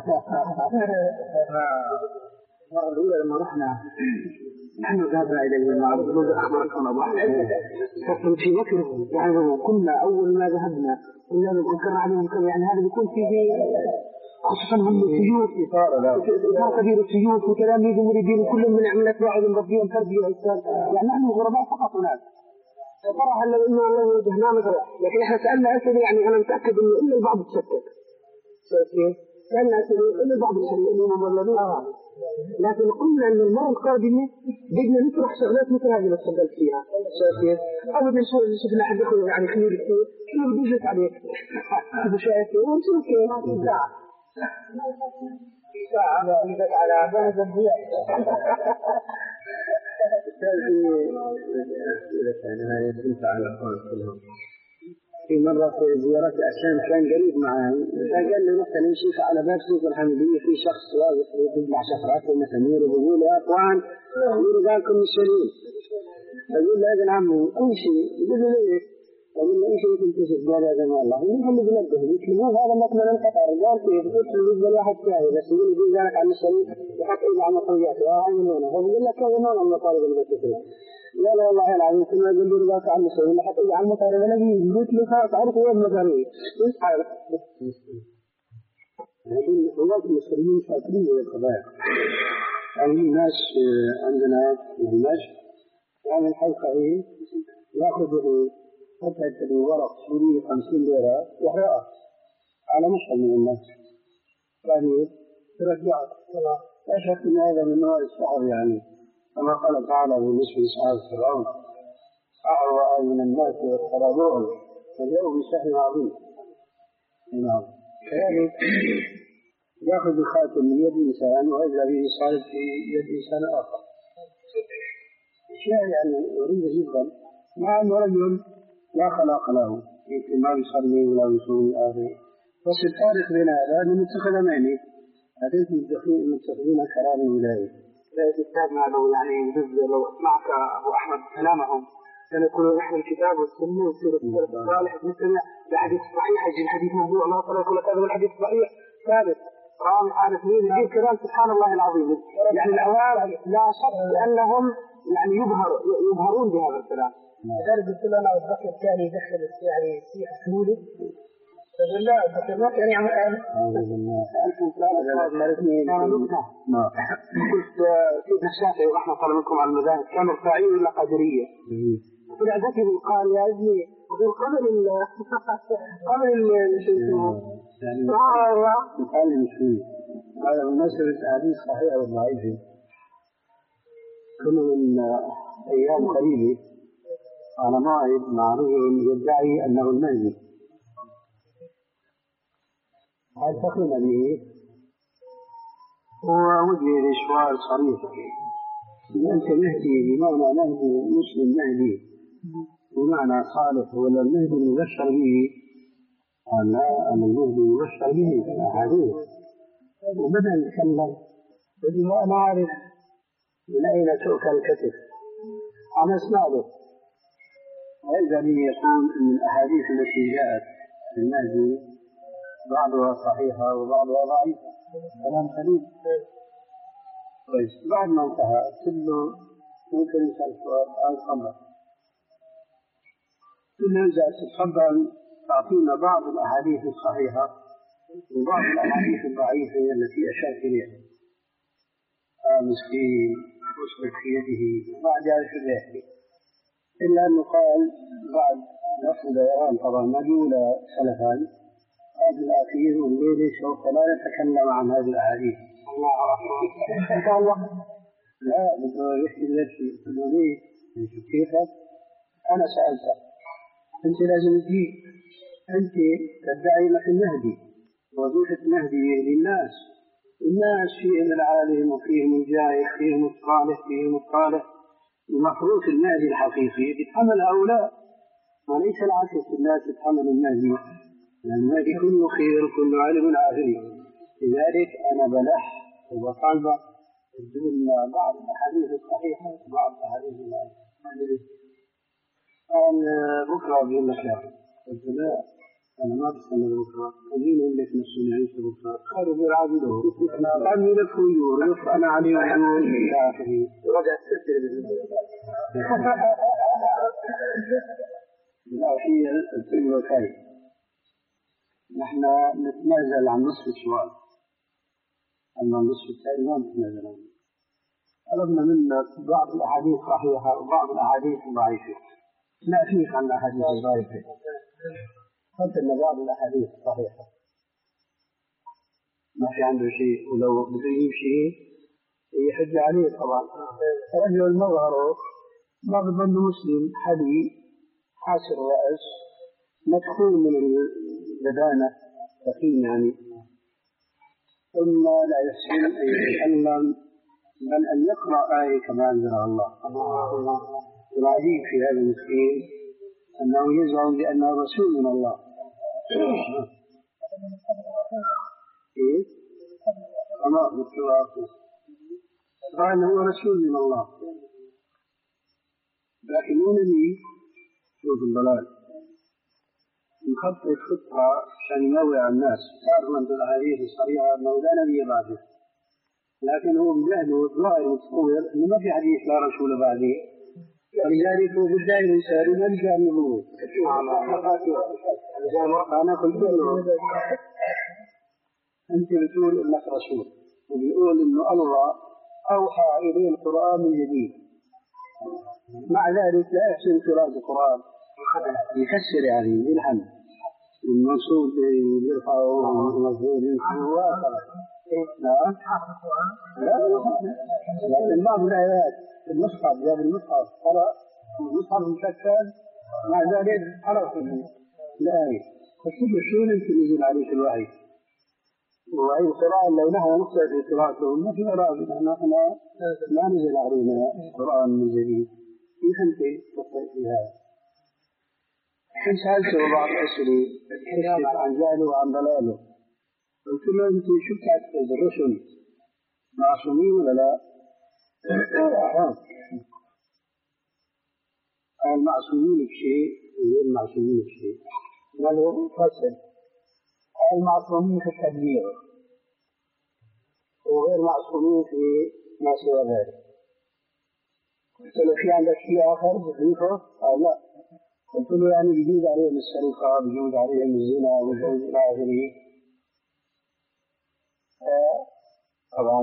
المرة الأولى لما رحنا نحن ذهبنا إلى المعرض نود أخباركم أبو أحمد فكرت في ذكر يعني كنا أول ما ذهبنا كنا نذكر عليهم كم يعني هذا بيكون في خصوصا هم السيوف إطار كبير السيوف وتلاميذ المريدين كلهم من عملة واحد مربيهم تربية يعني نحن غرباء فقط هناك ترى هل لو إنه الله وجهنا مثلا لكن إحنا سألنا أسئلة يعني أنا متأكد إنه إلا البعض تشكك سألنا أسئلة إلا البعض تشكك لكن قلنا أن المرة القادمة بدنا نطرح شغلات مثل هذه اللي تفضلت فيها شايف أبدا شفنا حد يقول يعني خير كثير شنو بدي جت عليك هذا شايف ونشوف كيف ساعة ساعة جت على بلد الضياء أنا يدرس على الأخوان كلهم في مرة في زيارة عشان كان قريب معي فقال لي نحن نمشي على باب سوق الحمدية في شخص واقف يطلع شفرات ومسامير ويقول يا أخوان يقولوا بالكم مشانين أقول له هذا العم امشي يقول له ليه؟ أقول له امشي وتنتشف قال هذا ما الله يقول له بنبه يكلمون هذا مثلا انقطع رجال كيف يقول له واحد ثاني بس يقول له ذلك عن الشريف يحط إيده على مطوياته وهاي من هنا فبقول لك هذا ما من مطالب المسجد لا لا والله العظيم كنا نقول له ذاك عن مسوي حتى على المطار بلاقي قلت له تعرف وين مطاري ايش عارف لكن هناك المسلمين فاكرين القضايا يعني ناس عندنا في دمشق يعمل حلقة ايه ياخذ قطعة الورق سوري خمسين ليرة يحرقها على مشهد من الناس بعدين ترجعها لا شك ان هذا من نوع السحر يعني كما قال تعالى بالنسبة لأصحاب فرعون أعوى من الناس واقتربوهم فجاءوا بسحر عظيم. نعم. كذلك يأخذ الخاتم من يد إنسان وإذا به صار في يد إنسان آخر. أشياء يعني غريبة جدا مع أن رجل لا خلاق له يمكن ما يصلي ولا يصوم آخر بس الفارق بين هذا أنه متخذ معني هذين متخذين قرار ولاية. لا يتكلم لو يعني لو معك أبو أحمد كلامهم كانوا يقولون نحن الكتاب والسنة والسيرة الصالح نستمع لحديث صحيح يجي الحديث موضوع الله تعالى يقول هذا الحديث صحيح ثابت رام حالة مين يجيب كلام سبحان الله العظيم يعني الأوائل لا شك أنهم يعني يظهر يظهرون بهذا الكلام. لذلك قلت له أنا أتذكر كان يدخل يعني السيح السوري فقال لا أتذكر ما كان يعمل أهل قلت سيدنا الشافعي رحمة الله منكم على المذاهب كان رفاعي ولا قادرية طلع ذكي قال يا ابني يقول قبل ال قبل ال يعني نتعلم شوي هذا بالنسبة للأحاديث صحيحة وضعيفة كنا من أيام قريبة على موعد مع رجل يدعي أنه المهدي التقينا به ووجه لسؤال صريح أنت مهدي بمعنى مهدي مسلم مهدي بمعنى صالح ولا المهدي المبشر به قال لا أنا المهدي المبشر به حديث وبدأ يتكلم يقول أنا أعرف من أين تؤكل الكتف أنا أسمع له وإذا به يقول أن الأحاديث التي جاءت في المهدي بعضها صحيحة وبعضها ضعيفة كلام سليم. طيب بعد ما انتهى قلت له ممكن يسأل سؤال عن الخمر قلت له إذا تتفضل تعطينا بعض الأحاديث الصحيحة وبعض الأحاديث الضعيفة التي أشرت إليها مسكين أسلك في يده بعد ذلك يحكي إلا أنه قال بعد نفس دوران طبعا مجهول سلفان هذا الأخير والليلة سوف لا نتكلم عن هذه الأحاديث. الله أكبر. لا بده يحكي نفسي قلت ليه؟ كيف؟ أنا سألتك أنت لازم تجي أنت تدعي لك المهدي وظيفة المهدي للناس الناس فيهم العالم وفيهم الجاهل فيهم الصالح فيهم الصالح المفروض المهدي الحقيقي يتحمل هؤلاء وليس العكس الناس يتحمل المهدي لأن المهدي كله خير وكله علم الآخرين. لذلك أنا بلح وبطالب بدون بعض الأحاديث الصحيحة وبعض الأحاديث الضعيفة. قال بكرة بيقول لك يا قلت لا أنا ما بستنى بكرة خليني أقول لك نفسي نعيش بكرة خير بالعابده أنا قال لي لك خيور لك أنا علي وحنون إلى آخره رجع تسجل لا شيء الفيلم الخير نحن نتنازل عن نصف السؤال أما النصف الثاني ما نتنازل عنه. طلبنا منك بعض الأحاديث صحيحة وبعض الأحاديث ضعيفة لا فيك عن الأحاديث الضعيفة قلت لنا بعض الأحاديث صحيحة ما في عنده شيء ولو بده يجيب شيء يحج عليه طبعا. رجل مظهره ما بظن مسلم حدي حاسر الرأس مدخول من البدانة ثقيل يعني ثم لا يحسن أن يتكلم بل أن يقرأ آية كما أنزلها الله. العجيب في هذا المسكين أنه يزعم بأنه رسول من الله. إيه؟ أما بالتواصل قال هو رسول من الله لكن مو نبي شوف الضلال نخطط خطة عشان ينوع الناس تعرف أن الأحاديث الصريحة أنه لا نبي بعده لكن هو بجهله الظاهر متصور أنه ما في حديث لا رسول بعده ولذلك بدأ الإنسان يلجأ النبوة. أنا قلت له أنت بتقول إنك رسول وبيقول إنه الله أوحى إليه القرآن من جديد، مع ذلك لا يحسن قراءة القرآن، يكسر يعني يلحن المنصوب يرفعه والمفعول ينصبه. نعم. لا لكن بعض الآيات في المصحف جاب المصحف قرأ المصحف مشكل، مع ذلك عرف الآية. فكل شيء يمكن ينزل عليه في الوحي، وأي قراءة لو نحن نقرأ في قراءته ما في قراءة، نحن لا نزل علينا القرآن من جديد. كيف أنت تقرأ في هذا؟ حين سألته بعض الأسئلة كشف عن جهله وعن ضلاله، قلت له أنت شو بتعتقد الرسل معصومين ولا لا؟ المعصومين بشيء وغير المعصومين بشيء. قالوا فصل المعصومين في التبليغ وغير معصومين في ما سوى ذلك. قلت له في عندك شيء آخر بخليفه؟ قال لا. قلت له يعني بيجوز عليهم السرقة، بيجوز عليهم الزنا، بيجوز إلى آخره. طبعا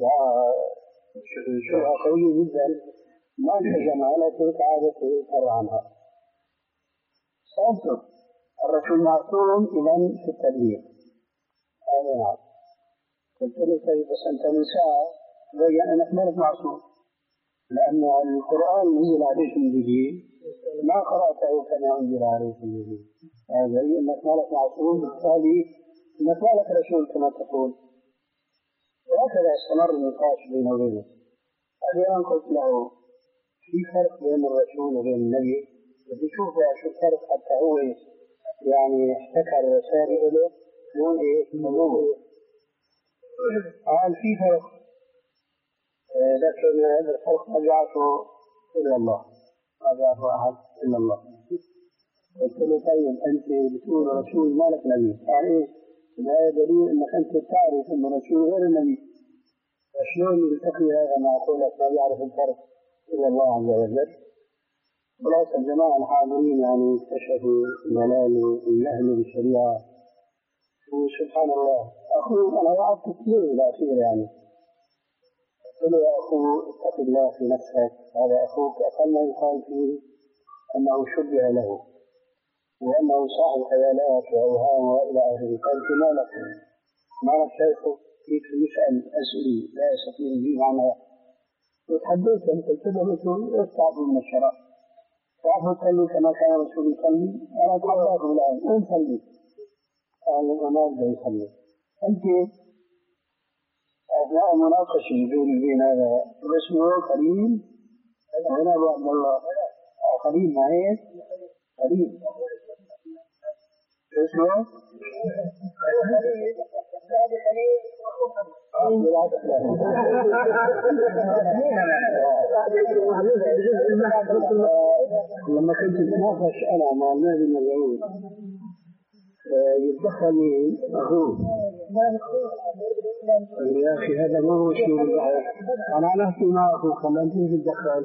شبهة قوية جدا ما التزم على تلك عادته يتبع عنها. سألته الرسول معصوم إذن في التبليغ؟ قال نعم. قلت له طيب بس أنت من ساعة بين أنك مالك معصوم، لأن القرآن نزل عليك من جديد ما قرأته كما أنزل عليك من جديد، هذا يعني أنك مالك معصوم، بالتالي أنك مالك رسول كما تقول. وهكذا استمر النقاش بينه وبينه. أحيانا قلت له في فرق بين الرسول وبين النبي، بدي أشوف شو الفرق حتى هو يعني احتكر رسائل له يقول إيه نبوة. قال في فرق، لكن هذا الفرق ما جعله إلا الله، ما جعله أحد إلا الله. قلت له طيب أنت بتقول رسول مالك نبي، قال إيه؟ هذا دليل أنك أنت تعرف أن الرسول غير النبي، فشلون يلتقي هذا مع قولك ما يعرف الفرق إلا الله عز وجل؟ خلاص الجماعة الحاضرين يعني اكتشفوا ضلاله وجهله بالشريعة، وسبحان الله. أخوه أنا وعدت كثير بالأخير يعني، قلت له يا أخو اتق الله في نفسك، هذا أخوك أقل ما يقال فيه أنه شبه له وأنه صاحب خيالات وأوهام وإلى آخره. قلت ما لك ما لك شيخه كيف يسأل أسئلة لا يستطيع يجيب عنها. وتحدثت قلت له رسول افتعب من الشرع، تعرف تصلي كما كان الرسول يصلي؟ أنا أتحدث الآن وين صلي؟ قال وما أبدأ يصلي. أنت أثناء مناقشة بيني وبين هذا اسمه خليل هنا أبو عبد الله خليل معين خليل اسمه لما كنت اتناقش انا مع النادي المزعوم يتدخل اخوه يا اخي هذا ما هو شيء انا عرفت مع اخوه خلاني تتدخل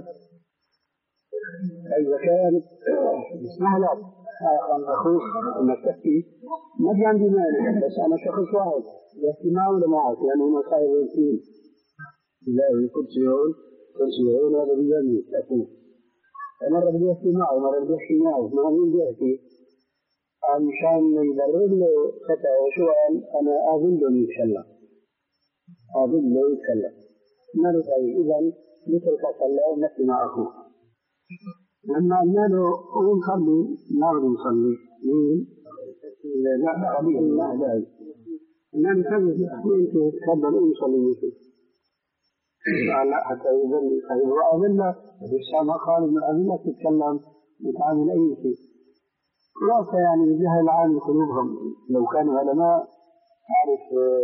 اذا كان اسمح لك أخوك مكتبي ما في عندي مال، بس أنا شخص واحد باهتمام ولا معك لأنه هنا صاحب اثنين لا كرسيون كرسيون هذا بجانبي أخوك مرة بدي أحكي معه مرة بدي أحكي معه ما مين بيحكي مشان يبرر له خطأ وسؤال أنا أظن له يتكلم أظن له يتكلم ما نفعي إذن مثل فصل نحكي مع أخوك لما قلنا له قوم صلي ما بده يصلي مين؟ لا قليل ما داعي إنما نفذ أنت تفضل قوم صلي مثل قال لا حتى يظل خير وأظل الإسلام قال من أظلك تتكلم وتعامل أي شيء خلاصة يعني بجهل العالم قلوبهم لو كانوا علماء أعرف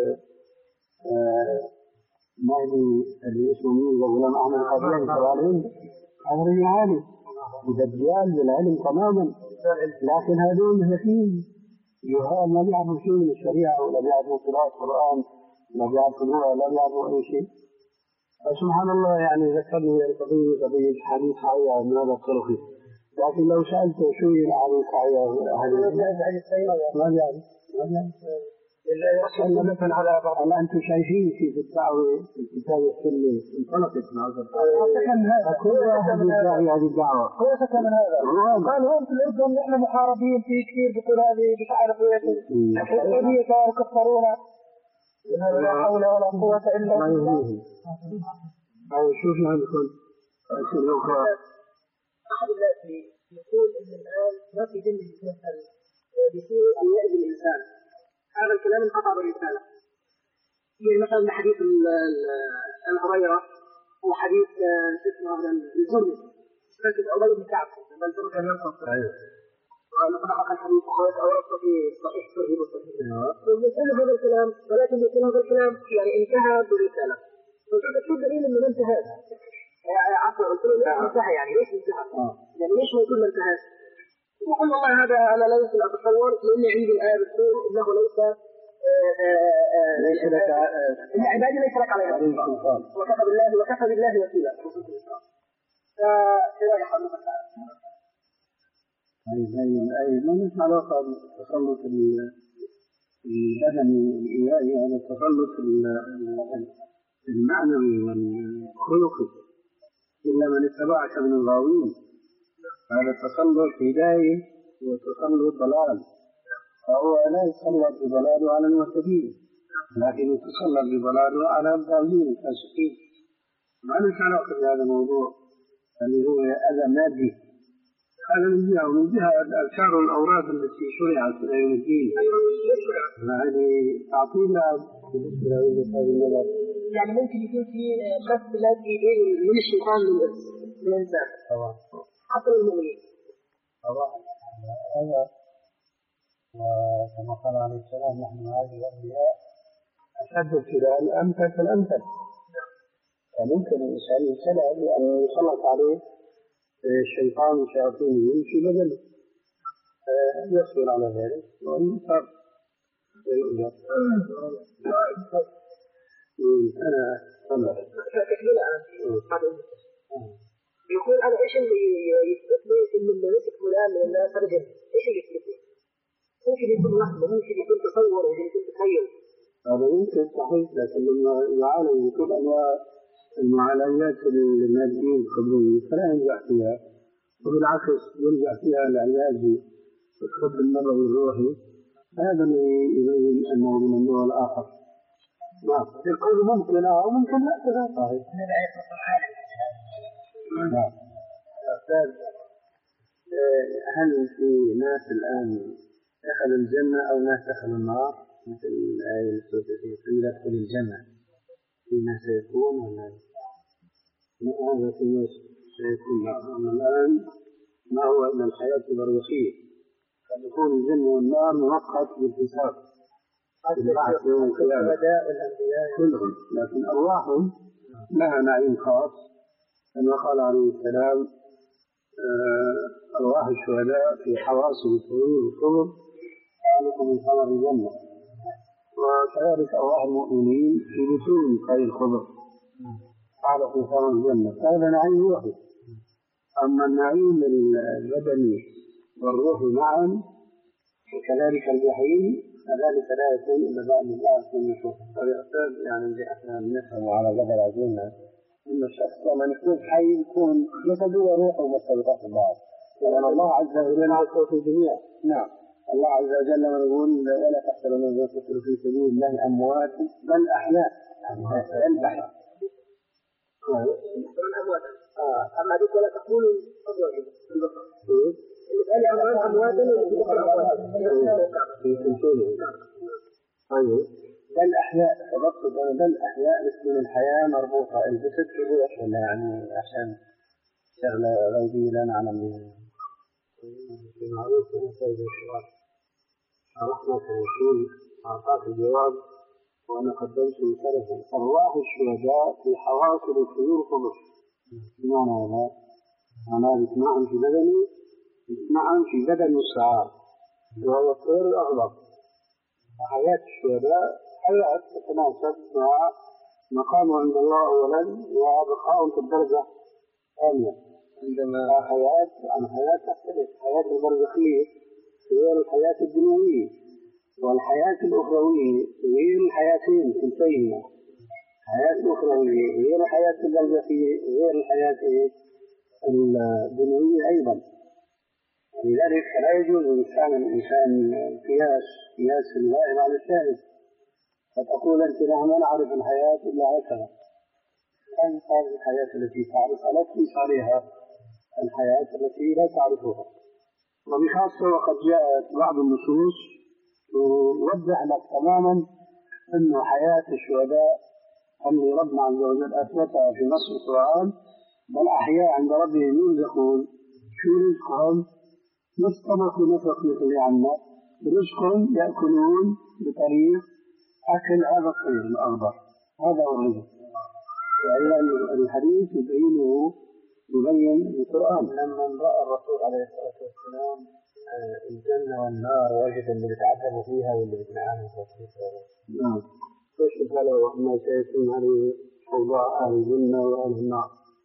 مهدي اللي اسمه مين وغلام أحمد القادري سوالين أمر عالي ودجال بالعلم تماما، لكن هذول مساكين جهال ما بيعرفوا شيء من الشريعة ولا بيعرفوا قراءة القرآن ولا بيعرفوا اللغة ولا بيعرفوا أي شيء. سبحان الله يعني ذكرني القضية قضية حديث حياة من هذا الطرق، لكن لو سألت شو يعني حياة هذا ما يعني ما مثلا على بعض أنا أنتم شايفين كيف الدعوة في الكتاب السني انطلقت مع هذا كل واحد يدعي هذه الدعوة هو سكن من هذا قال هم في الأردن نحن محاربين في كثير بكل هذه بتعرف السعودية كانوا يكفرونا لا حول ولا قوة إلا بالله. أو شوف عندكم أحد الناس يقول إن الآن ما في جنة يتمثل بسوء أن يأذي الإنسان، هذا الكلام انقطع بالرسالة. يعني مثلا حديث أبي هريرة وحديث اسمه الزهري سكت أبي بن كعب لما الزهري كان ينقص ونقرأ الحديث وخرج أورثه في صحيح الترهيب والترهيب. ومثل هذا الكلام ولكن يكون هذا الكلام يعني انتهى بالرسالة. وكذا شو الدليل إنه انتهى؟ عفوا قلت له ليش انتهى يعني ليش انتهى؟ يعني ليش ما يكون انتهى؟ يقول والله هذا أنا لا يمكن أتصور لأني عندي الآية بتقول إنه ليس ليس لك إن عبادي ليس لك عليها وكفى بالله وكفى بالله وكيلا. فإذا يحصل مثلا أي أي أي ما ليس علاقة بالتسلط البدني والإلهي، هذا التسلط المعنوي والخلقي إلا من اتبعك من الغاوين. هذا التسلط هداية وتسلط ضلال، فهو لا يتسلط بضلاله على المهتدين لكن يتسلط بضلاله على الضالين الفاسقين. ما ليس علاقة بهذا الموضوع اللي هو أذى مادي، هذا من جهة، ومن جهة أذكار الأوراد التي شرعت إلى يوم الدين يعني تعطينا يعني ممكن يكون في بث الذي من الشيطان للإنسان حتى للمؤمنين. طبعا هذا وكما قال عليه السلام نحن هذه الأنبياء أشد ابتلاء الأمثل فالأمثل، فممكن الإنسان يبتلى أن يسلط عليه الشيطان وشياطينه يمشي بدله يصبر على ذلك وينصر ويؤجر. أنا أنا يقول أنا إيش اللي يثبت لي إن اللي مسك فلان من الناس رجل؟ إيش اللي يثبت لي؟ ممكن يكون لحظة، ممكن يكون تصور، ممكن يكون تخيل. هذا يمكن صحيح، لكن لما يعالج كل أنواع المعالجات المادية الخبرية فلا ينجح فيها، وبالعكس ينجح فيها العلاج الطب النبوي الروحي. هذا اللي يبين أنه من النوع الآخر. نعم يقول ممكن لا وممكن لا كذا صحيح. نعم. أستاذ هل في ناس الآن دخلوا الجنة أو ناس دخلوا النار مثل الآية التي قيل ادخل الجنة؟ في ناس سيكون ولا هذا في ناس سيكون؟ أما الآن ما هو إلا الحياة البرزخية، قد يكون الجنة والنار مؤقت بالحساب بالبعث يوم القيامة كلهم، لكن أرواحهم لها نعيم خاص كما قال عليه السلام أرواح الشهداء في حواصل الطيور والصبر تعلق من ثمر الجنة، وكذلك أرواح المؤمنين في بطون خير الخضر تعلق من ثمر الجنة. هذا نعيم روحي. أما النعيم البدني والروحي معا وكذلك الجحيم فذلك لا يكون إلا بعد الله ثم يشوف. فبيعتاد يعني احنا نفهم على قدر عزيزنا إن الشخص لما يكون حي يكون جسده وروحه مرتبطات ببعض، لأن الله عز وجل يعطي في الجميع. نعم الله عز وجل لما يقول ولا تحسبن الذين قتلوا في سبيل الله أموات بل أحياء بل أحياء. أما ذلك ولا تقولوا أموات قال أموات أموات بل أحياء ربط بل أحياء من الحياة مربوطة الجسد في روح ولا يعني عشان شغلة غيبية لا نعلم بها. في معروف ونسأل الشباب شرحنا في الرسول أعطاك الجواب وأنا قدمت مثلثا أرواح الشهداء في حواصل الطيور قبر. بمعنى هذا معناه يسمعهم في بدني يسمعهم في بدن السعار وهو الطير الأغلب. حياة الشهداء حياة تتناسب مع مقامه عند الله أولا وبقاء في الدرجة الثانية. عندما حياة عن حياة تختلف، حياة البرزخية غير الحياة الدنيوية، والحياة الأخروية غير الحياتين كلتيهما. الحياة الأخروية غير الحياة البرزخية غير الحياة الدنيوية أيضا. لذلك لا يجوز للإنسان الإنسان قياس قياس الغائب على الشاهد، فتقول أنت لا نعرف الحياة إلا هكذا. هذه الحياة التي تعرفها لا تقيس عليها الحياة التي لا تعرفها. وبخاصة وقد جاءت بعض النصوص توضح لك تماما أن حياة الشهداء اللي ربنا عز وجل أثبتها في نص القرآن بل أحياء عند ربهم يرزقون. شو رزقهم؟ نصطبخ ونفق مثل عنا رزقهم يأكلون بطريق أكل هذا الطير الأخضر، هذا هو الرزق. يعني الحديث يبينه يبين القرآن. لما رأى الرسول عليه الصلاة والسلام الجنة والنار وجد اللي بيتعذبوا فيها واللي بيتنعموا فيها. نعم. كشف له أن سيكون عليه أوضاع أهل الجنة وأهل النار.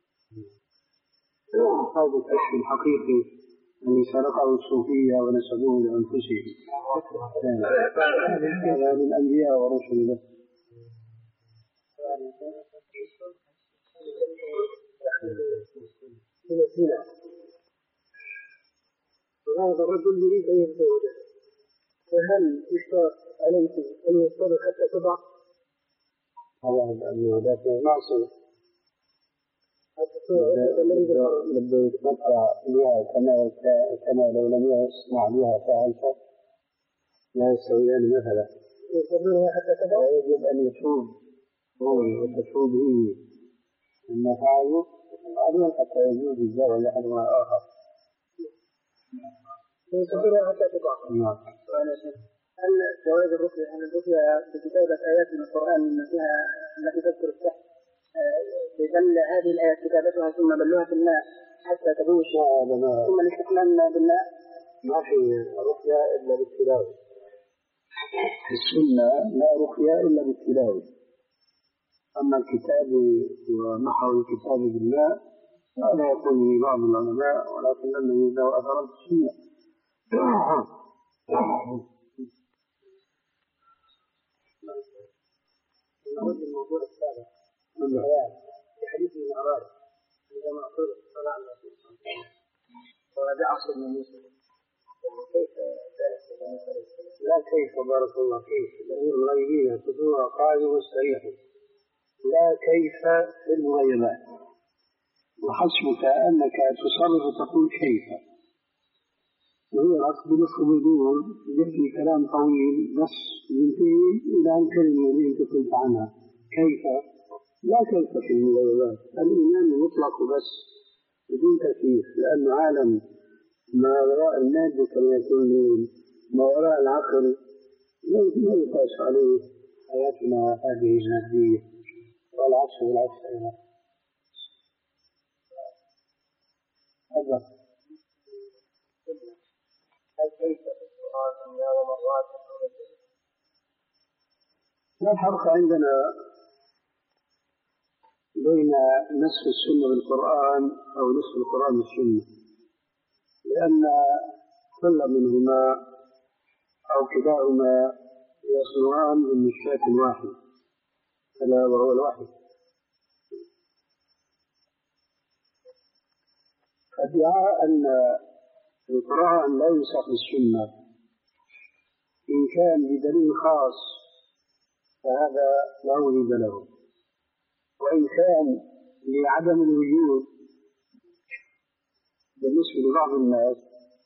هذا الكشف الحقيقي الذي سرقه الصوفية ونسبوه لأنفسهم. هذا للأنبياء ورسل الله. وهذا الرجل يريد أن يتزوجه، فهل يشترط عليكم أن يصطبر حتى تضع؟ هذا الذي معصية. بده يتمتع بها كما كما لو لم يصنع بها فاحشة لا يستويان مثلا. يصبرها حتى تضع؟ يجب أن يتوب هو وتتوب هي مما فعله بعدين حتى يجوز الزوج لأحدهما الآخر. يصبرها حتى تضع. نعم. هل جواز الرقية هل الرقية بكتابة آيات من القرآن فيها التي تذكر السحر بل هذه الآيات كتابتها ثم بلوها في الماء حتى تبوش ثم الاستحمام بالماء؟ ما في رقية إلا بالتلاوة. في السنة لا رقية إلا بالتلاوة. أما الكتاب ومحو الكتاب بالماء هذا يقول به بعض العلماء ولكن لم يجد له أثرا في السنة. نعود للموضوع السابق من الحياة في حديث المعراج عندما قال صلى الله عليه وسلم وهذا عصر من يوسف كيف ذلك؟ لا كيف بارك الله فيك الأمور الغيبية تدور قائم مستريح لا كيف في المغيبات وحسبك أنك تصرف وتقول كيف وهي الأصل نصف بدون يحكي كلام طويل بس ينتهي إلى الكلمة اللي أنت قلت عنها كيف لا كيف في المغيبات الإيمان مطلق بس بدون تكييف لأنه عالم ما وراء المادة كما يقولون ما وراء العقل لا يقاس عليه حياتنا هذه المادية والعكس بالعكس أيضا. هذا كيف القرآن ومرات لا فرق عندنا بين نسخ السنة بالقرآن أو نسخ القرآن بالسنة لأن كل منهما أو كلاهما يصنعان من مشكاة واحد ألا وهو الوحي. ادعاء أن القرآن لا ينسخ بالسنة إن كان بدليل خاص فهذا لا وجود له وإن كان لعدم الوجود بالنسبة لبعض الناس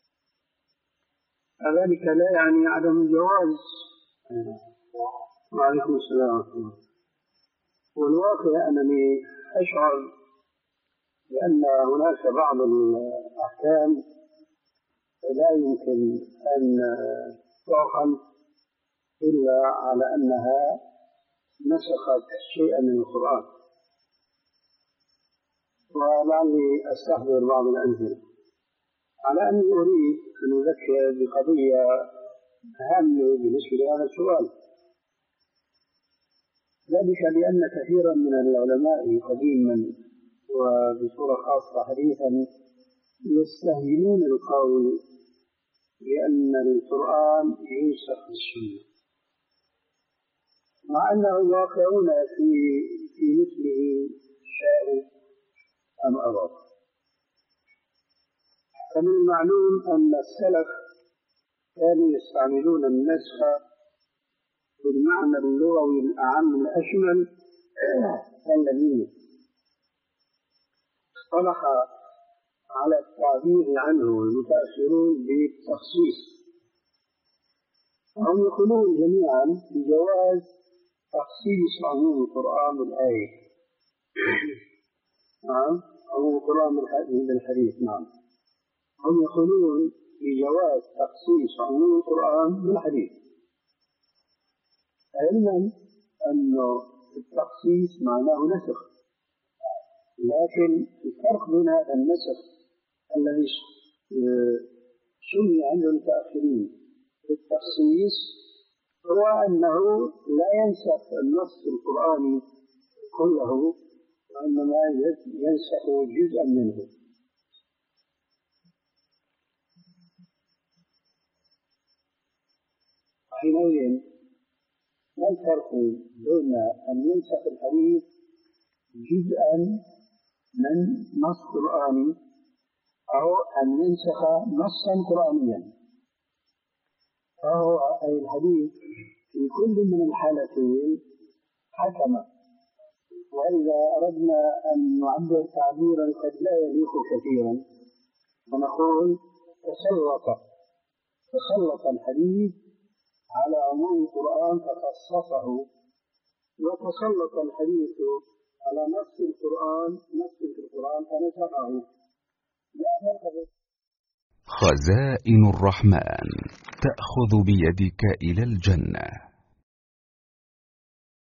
فذلك لا يعني عدم الجواز. وعليكم السلام ورحمة الله. والواقع أنني أشعر بأن هناك بعض الأحكام لا يمكن أن تعقل إلا على أنها نسخت شيئا من القرآن ولعلي أستحضر بعض الأمثلة على أني أريد أن أذكر بقضية هامة بالنسبة لهذا السؤال. ذلك لأن كثيرا من العلماء قديما وبصورة خاصة حديثا يستهينون القول بأن القرآن ينسخ بالسنة، مع أنه واقعون في في مثله شاءوا أم أبوا. فمن المعلوم أن السلف كانوا يستعملون النسخ بالمعنى اللغوي الأعم الأشمل الذي اصطلح على التعبير عنه المتأخرون بالتخصيص، هم يقولون جميعا بجواز تخصيص عموم القرآن بالآية. نعم، عموم القرآن بالحديث. نعم، هم يقولون بجواز تخصيص عموم القرآن بالحديث، علما أنه التخصيص معناه نسخ، لكن الفرق بين هذا النسخ الذي سمي عنه المتأخرين بالتخصيص هو أنه لا ينسخ النص القرآني كله، وإنما ينسخ جزءا منه. حينئذ ما الفرق بين أن ينسخ الحديث جزءا من نص قرآني أو أن ينسخ نصا قرآنيا؟ فهو أي الحديث في كل من الحالتين حكم، وإذا أردنا أن نعبر تعبيرا قد لا يليق كثيرا ونقول تسلط تسلط الحديث على عموم القرآن فخصصه، وتسلط الحديث على نص القرآن نص القرآن فنسخه. خزائن الرحمن تأخذ بيدك إلى الجنة.